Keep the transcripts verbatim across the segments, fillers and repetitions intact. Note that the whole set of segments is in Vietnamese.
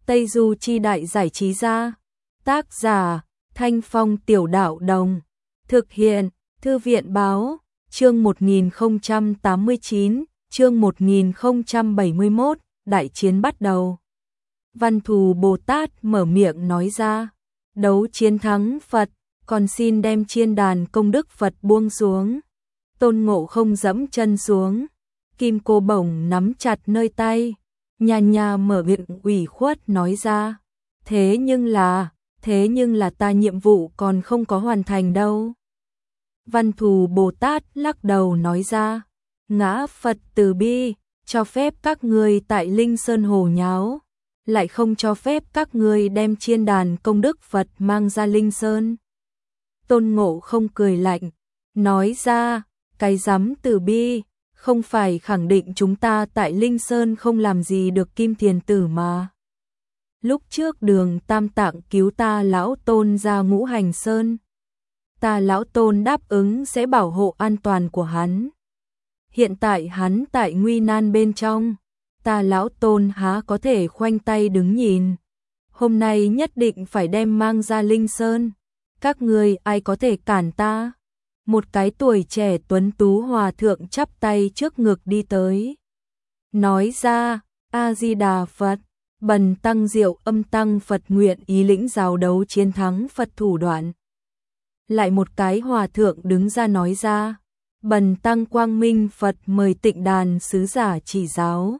Tây Du Chi Đại Giải Trí Gia. Tác giả Thanh Phong Tiểu Đạo Đồng. Thực hiện Thư viện Báo. Chương một nghìn không trăm tám mươi chín, chương một nghìn không trăm bảy mươi mốt, đại chiến bắt đầu. Văn Thù Bồ Tát mở miệng nói ra, đấu chiến thắng Phật, còn xin đem chiên đàn công đức Phật buông xuống. Tôn Ngộ Không dẫm chân xuống, kim cô bổng nắm chặt nơi tay, nhà nhà mở miệng ủy khuất nói ra, thế nhưng là, thế nhưng là ta nhiệm vụ còn không có hoàn thành đâu. Văn Thù Bồ Tát lắc đầu nói ra, ngã Phật từ bi, cho phép các ngươi tại Linh Sơn hồ nháo, lại không cho phép các ngươi đem chiên đàn công đức Phật mang ra Linh Sơn. Tôn Ngộ Không cười lạnh, nói ra, cái rắm từ bi, không phải khẳng định chúng ta tại Linh Sơn không làm gì được Kim Thiền Tử mà. Lúc trước Đường Tam Tạng cứu ta lão Tôn ra Ngũ Hành Sơn, ta lão Tôn đáp ứng sẽ bảo hộ an toàn của hắn. Hiện tại hắn tại nguy nan bên trong, ta lão Tôn há có thể khoanh tay đứng nhìn. Hôm nay nhất định phải đem mang ra Linh Sơn. Các ngươi ai có thể cản ta? Một cái tuổi trẻ tuấn tú hòa thượng chắp tay trước ngực đi tới. Nói ra, A-di-đà Phật, bần tăng Diệu Âm Tăng Phật nguyện ý lĩnh giáo đấu chiến thắng Phật thủ đoạn. Lại một cái hòa thượng đứng ra nói ra, bần tăng Quang Minh Phật mời Tịnh Đàn sứ giả chỉ giáo.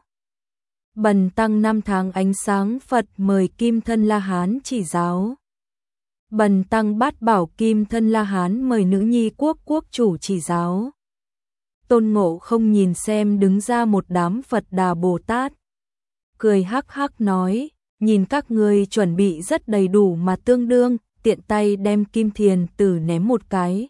Bần tăng năm tháng ánh sáng Phật mời Kim Thân La Hán chỉ giáo. Bần tăng Bát Bảo Kim Thân La Hán mời Nữ Nhi Quốc quốc chủ chỉ giáo. Tôn Ngộ Không nhìn xem đứng ra một đám Phật Đà Bồ Tát, cười hắc hắc nói, nhìn các ngươi chuẩn bị rất đầy đủ mà tương đương, tiện tay đem Kim Thiền Tử ném một cái.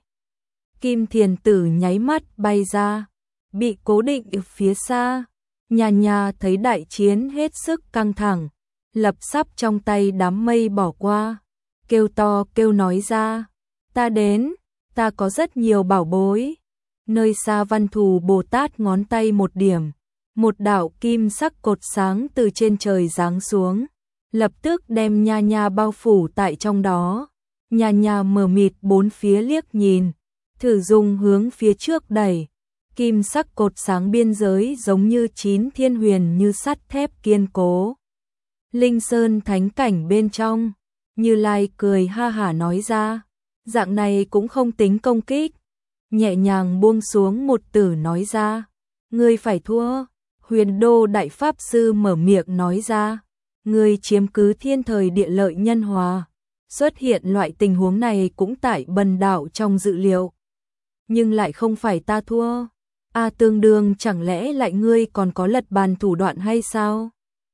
Kim Thiền Tử nháy mắt bay ra, bị cố định ở phía xa. Nhà nhà thấy đại chiến hết sức căng thẳng, lập sắp trong tay đám mây bỏ qua, kêu to kêu nói ra, ta đến, ta có rất nhiều bảo bối. Nơi xa Văn Thù Bồ Tát ngón tay một điểm, một đạo kim sắc cột sáng từ trên trời giáng xuống, lập tức đem nha nha bao phủ tại trong đó. Nha nha mờ mịt bốn phía liếc nhìn, thử dùng hướng phía trước đẩy. Kim sắc cột sáng biên giới giống như chín thiên huyền như sắt thép kiên cố. Linh Sơn thánh cảnh bên trong, Như Lai cười ha hả nói ra, dạng này cũng không tính công kích. Nhẹ nhàng buông xuống một tử nói ra, ngươi phải thua. Huyền Đô Đại Pháp Sư mở miệng nói ra, ngươi chiếm cứ thiên thời địa lợi nhân hòa. Xuất hiện loại tình huống này cũng tại bần đạo trong dự liệu. Nhưng lại không phải ta thua. A tương đương chẳng lẽ lại ngươi còn có lật bàn thủ đoạn hay sao?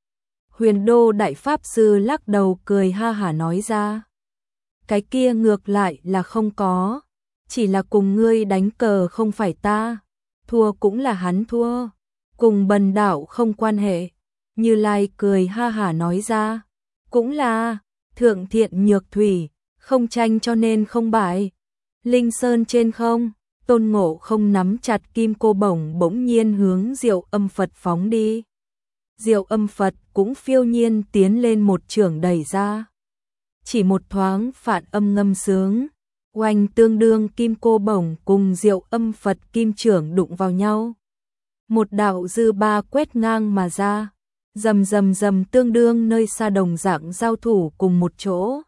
Huyền Đô Đại Pháp Sư lắc đầu cười ha hả nói ra. Cái kia ngược lại là không có. Chỉ là cùng ngươi đánh cờ không phải ta. Thua cũng là hắn thua. Cùng bần đạo không quan hệ. Như Lai cười ha hả nói ra. Cũng là thượng thiện nhược thủy. Không tranh cho nên không bại. Linh Sơn trên không. Tôn Ngộ Không nắm chặt kim cô bổng bỗng nhiên hướng Diệu Âm Phật phóng đi. Diệu Âm Phật cũng phiêu nhiên tiến lên một chưởng đẩy ra. Chỉ một thoáng phản âm ngâm sướng, oanh tương đương kim cô bổng cùng Diệu Âm Phật kim chưởng đụng vào nhau. Một đạo dư ba quét ngang mà ra, rầm rầm rầm tương đương nơi xa đồng dạng giao thủ cùng một chỗ.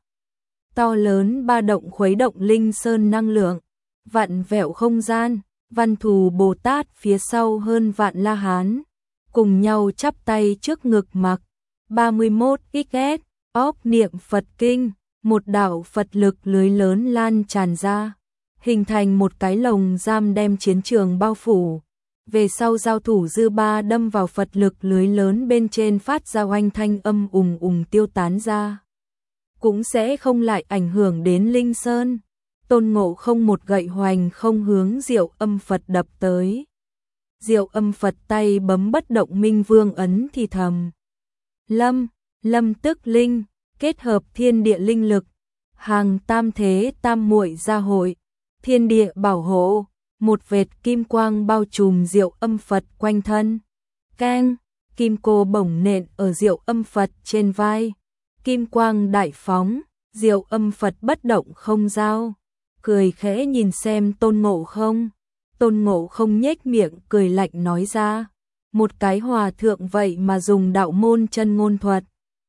To lớn ba động khuấy động Linh Sơn năng lượng. Vạn vẹo không gian, Văn Thù Bồ Tát phía sau hơn vạn La Hán, cùng nhau chắp tay trước ngực mặc, ba mươi mốt ích ét, óc niệm Phật kinh, một đạo Phật lực lưới lớn lan tràn ra, hình thành một cái lồng giam đem chiến trường bao phủ. Về sau giao thủ dư ba đâm vào Phật lực lưới lớn bên trên phát ra oanh thanh âm ùng ùng tiêu tán ra. Cũng sẽ không lại ảnh hưởng đến Linh Sơn. Tôn Ngộ Không một gậy hoành không hướng Diệu Âm Phật đập tới. Diệu Âm Phật tay bấm bất động minh vương ấn thì thầm. Lâm, lâm tức linh, kết hợp thiên địa linh lực, hàng tam thế tam muội gia hội, thiên địa bảo hộ, một vệt kim quang bao trùm Diệu Âm Phật quanh thân. Keng, kim cô bổng nện ở Diệu Âm Phật trên vai, kim quang đại phóng, Diệu Âm Phật bất động không giao, cười khẽ nhìn xem Tôn Ngộ Không. Tôn Ngộ Không nhếch miệng cười lạnh nói ra, một cái hòa thượng vậy mà dùng đạo môn chân ngôn thuật.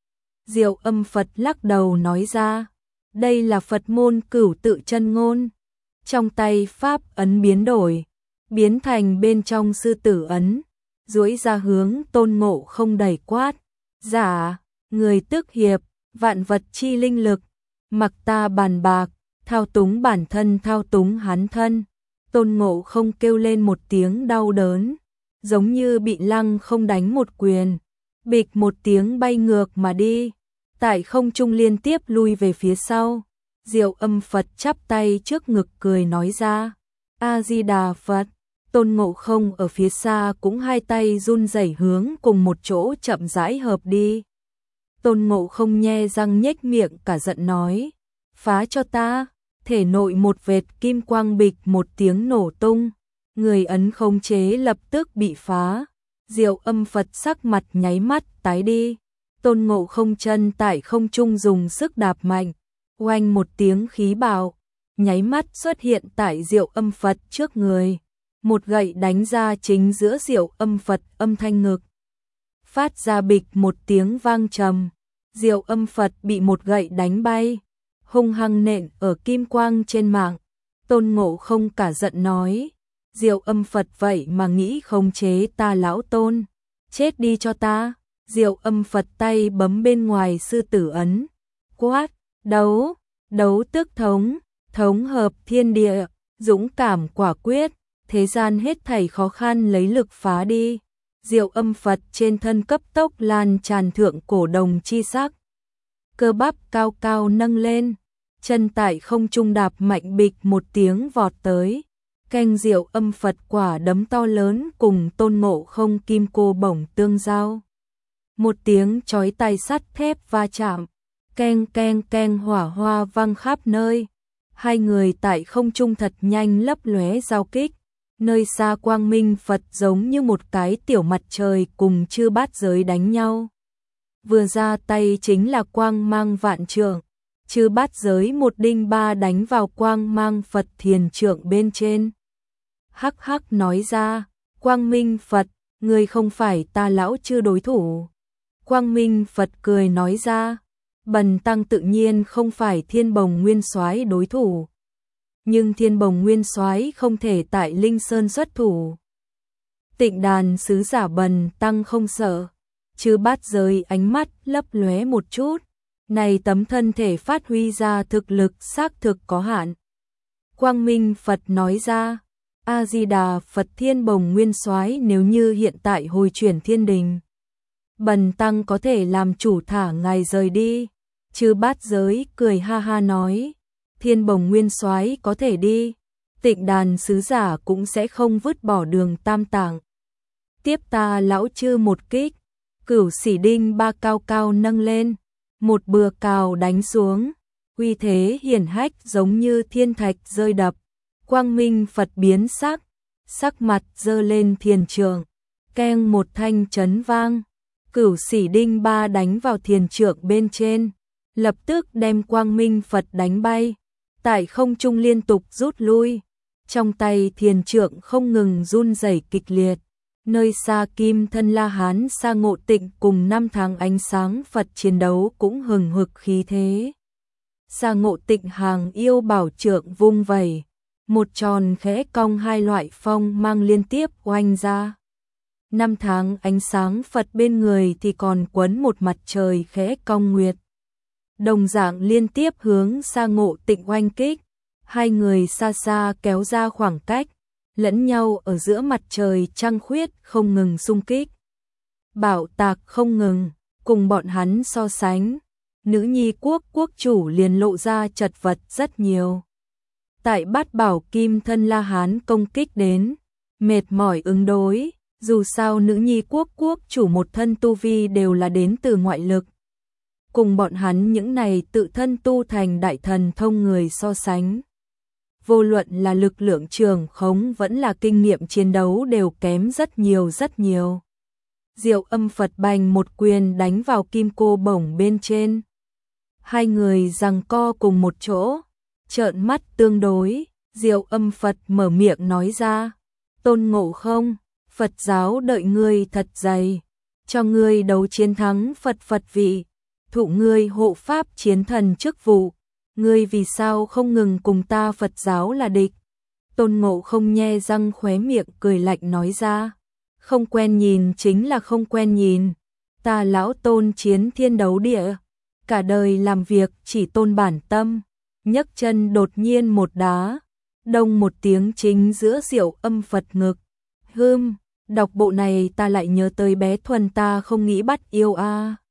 Diệu Âm Phật lắc đầu nói ra, đây là Phật môn cửu tự chân ngôn. Trong tay pháp ấn biến đổi, biến thành bên trong sư tử ấn, duỗi ra hướng Tôn Ngộ Không đẩy quát, giả, người tức hiệp, vạn vật chi linh lực, mặc ta bàn bạc, thao túng bản thân thao túng hắn thân. Tôn Ngộ Không kêu lên một tiếng đau đớn, giống như bị Lăng Không đánh một quyền, bịch một tiếng bay ngược mà đi, tại không trung liên tiếp lui về phía sau. Diệu Âm Phật chắp tay trước ngực cười nói ra, A-di-đà Phật. Tôn Ngộ Không ở phía xa cũng hai tay run rẩy hướng cùng một chỗ chậm rãi hợp đi. Tôn Ngộ Không nhe răng nhếch miệng cả giận nói, phá cho ta. Thể nội một vệt kim quang bịch một tiếng nổ tung, người ấn khống chế lập tức bị phá. Diệu Âm Phật sắc mặt nháy mắt tái đi. Tôn Ngộ Không chân tại không trung dùng sức đạp mạnh, oanh một tiếng khí bạo, nháy mắt xuất hiện tại Diệu Âm Phật trước người. Một gậy đánh ra chính giữa Diệu Âm Phật âm thanh ngực, phát ra bịch một tiếng vang trầm. Diệu Âm Phật bị một gậy đánh bay, hung hăng nện ở kim quang trên mạng. Tôn Ngộ Không cả giận nói, Diệu Âm Phật vậy mà nghĩ khống chế ta lão Tôn, chết đi cho ta. Diệu Âm Phật tay bấm bên ngoài sư tử ấn, quát, đấu, đấu tức thống, thống hợp thiên địa, dũng cảm quả quyết, thế gian hết thảy khó khăn lấy lực phá đi. Diệu Âm Phật trên thân cấp tốc lan tràn thượng cổ đồng chi sắc, cơ bắp cao cao nâng lên, chân tại không trung đạp mạnh bịch một tiếng vọt tới, canh Diệu Âm Phật quả đấm to lớn cùng Tôn Ngộ Không kim cô bổng tương giao. Một tiếng chói tai sắt thép va chạm, keng keng keng hỏa hoa vang khắp nơi. Hai người tại không trung thật nhanh lấp lóe giao kích, nơi xa quang minh Phật giống như một cái tiểu mặt trời cùng chư bát giới đánh nhau. Vừa ra tay chính là quang mang vạn trượng, chư bát giới một đinh ba đánh vào quang mang Phật thiền trượng bên trên. Hắc hắc nói ra, quang minh Phật, người không phải ta lão chư đối thủ. Quang minh Phật cười nói ra, bần tăng tự nhiên không phải Thiên Bồng Nguyên Soái đối thủ, nhưng Thiên Bồng Nguyên Soái không thể tại Linh Sơn xuất thủ. Tịnh Đàn sứ giả bần tăng không sợ. Chư bát giới ánh mắt lấp lóe một chút, này tấm thân thể phát huy ra thực lực xác thực có hạn. Quang minh Phật nói ra, A-di-đà Phật, Thiên Bồng Nguyên Soái nếu như hiện tại hồi chuyển thiên đình, bần tăng có thể làm chủ thả ngài rời đi. Chư bát giới cười ha ha nói, Thiên Bồng Nguyên Soái có thể đi, Tịnh Đàn sứ giả cũng sẽ không vứt bỏ đường tam tạng. Tiếp ta lão chư một kích. Cửu Sĩ Đinh ba cao cao nâng lên, một bừa cào đánh xuống, uy thế hiển hách giống như thiên thạch rơi đập. Quang minh Phật biến sắc, sắc mặt giơ lên thiền trượng, keng một thanh chấn vang. Cửu Sĩ Đinh ba đánh vào thiền trượng bên trên, lập tức đem quang minh Phật đánh bay, tại không trung liên tục rút lui. Trong tay thiền trượng không ngừng run rẩy kịch liệt. Nơi xa Kim Thân La Hán Sa Ngộ Tịnh cùng năm tháng ánh sáng Phật chiến đấu cũng hừng hực khí thế. Sa Ngộ Tịnh hàng yêu bảo trượng vung vẩy, một tròn khẽ cong hai loại phong mang liên tiếp oanh ra. Năm tháng ánh sáng Phật bên người thì còn quấn một mặt trời khẽ cong nguyệt, đồng dạng liên tiếp hướng Sa Ngộ Tịnh oanh kích. Hai người xa xa kéo ra khoảng cách, lẫn nhau ở giữa mặt trời trăng khuyết không ngừng xung kích. Bảo tạc không ngừng, cùng bọn hắn so sánh, nữ nhi quốc quốc chủ liền lộ ra chật vật rất nhiều. Tại Bát Bảo Kim Thân La Hán công kích đến, mệt mỏi ứng đối, dù sao nữ nhi quốc quốc chủ một thân tu vi đều là đến từ ngoại lực. Cùng bọn hắn những này tự thân tu thành đại thần thông người so sánh, vô luận là lực lượng trường khống vẫn là kinh nghiệm chiến đấu đều kém rất nhiều rất nhiều. Diệu Âm Phật bành một quyền đánh vào kim cô bổng bên trên, Hai người giằng co cùng một chỗ, trợn mắt tương đối, Diệu Âm Phật mở miệng nói ra, Tôn Ngộ Không, Phật giáo đợi ngươi thật dày, cho ngươi đấu chiến thắng Phật Phật vị, thụ ngươi hộ pháp chiến thần chức vụ, ngươi vì sao không ngừng cùng ta Phật giáo là địch? Tôn Ngộ Không nhe răng khóe miệng cười lạnh nói ra, không quen nhìn chính là không quen nhìn, ta lão Tôn chiến thiên đấu địa, cả đời làm việc chỉ tôn bản tâm, nhấc chân đột nhiên một đá, đông một tiếng chính giữa Diệu Âm Phật ngực. Hưm, đọc bộ này ta lại nhớ tới bé Thuần ta không nghĩ bắt yêu a.